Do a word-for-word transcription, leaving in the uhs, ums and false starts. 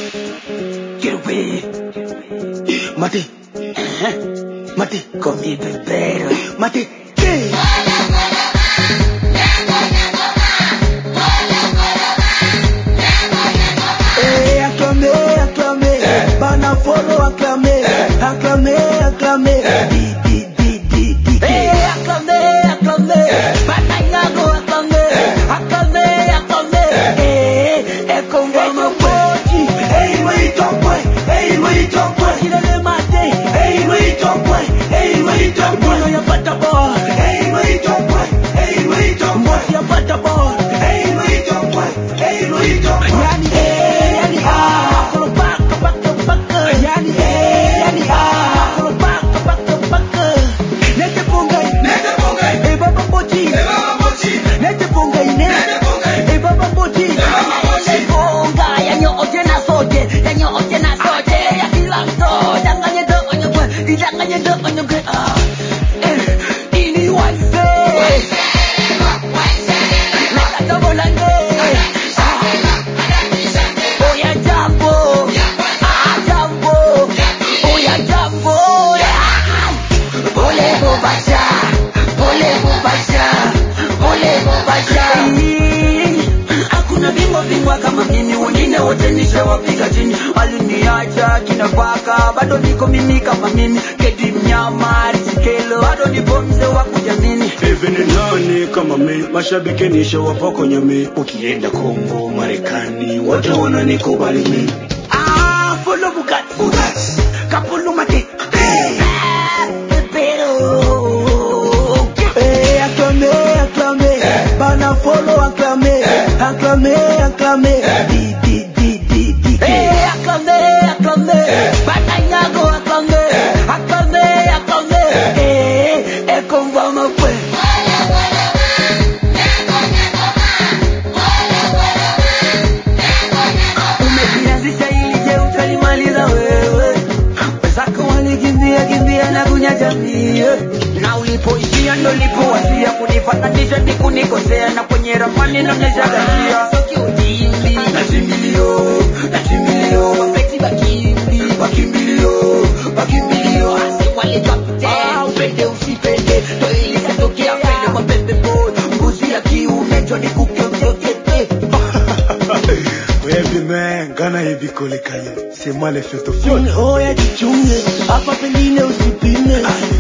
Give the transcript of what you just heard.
Get away. Mate. Mate. Come better. Mate. Eh, acclamé, acclamé. Bana follow, acclamé. Acclamé, acclamé. Di, di, di, di, di. Eh, acclamé, acclamé. Bana nyago, acclamé. Acclamé, acclamé. Eh, eh, come from a party. Hey, wait up, boy. Hey, wait up, boy. Kila le mate. Hey, wait up, boy. Hey, wait up, boy. Mino ya pata boy. Hey, wait up, boy. Hey, wait up, boy. Mosi ya pata boy. Hey, wait up, boy. Hey, wait up, boy. Yani eh, yani ah. Kono baka baka baka. Yani eh, yani ah. Kono baka baka baka. Nete pongai, nete pongai. Eh baba bochi, eh baba bochi. Nete pongai, nete pongai. Eh baba bochi, eh baba bochi. Pongai, yanyo oje na soje, yanyo oje na soje. Ya hilang to, jangan nyedok onyo gue, jangan nyedok onyo gue. Ah, eh, ini wanse. Neta tobo lande. Oh ya jambo, ah jambo, oh ya jambo. Boleh membaca, boleh membaca, boleh membaca. Hakuna bingwa bingwa kama mimi, wengine wote nishawapiga chini. Aliniacha kina paka, bado niko mimi kama mimi. Kedi mnyama, risikelo, bado nipo mzee wa kujamini. Hivi ni nani kama mi, mashabiki nishawapokonya mi. Ukienda Kongo, Marekani, wote wananikubali mi. Ah, follow Bugatti, Bugatti, Kapulu Mate. Hey. Eh, acclamé, acclamé. Bana follow, acclamé. Acclamé, acclamé. Di, di, di, di, di. Eh, acclamé, acclamé. Bana nyago, acclamé. Acclamé, acclamé. Eh, eh, comme va ma fue. Umejianzisha ili je utalimaliza wewe. Wenzako walikimbia kimbia na kunyacha mie. Na ulipoishia ndo lipowasia kunifananisha ni kunikosea, na kwenye ramani naonesha ghasia. So kiutimbi na similio, na similio. Wapeti bakimbi, bakimbilio, bakimbilio. Asi wale kapite, upende usipende. To ilikatokea pende kwa pepe boy. Mbuzi ya kiume joni kuke mjokete. Webi man, gana hivi kole kanye. C'est moi le fait au fiole. Oh ya jichunge, hapa pengine usipime.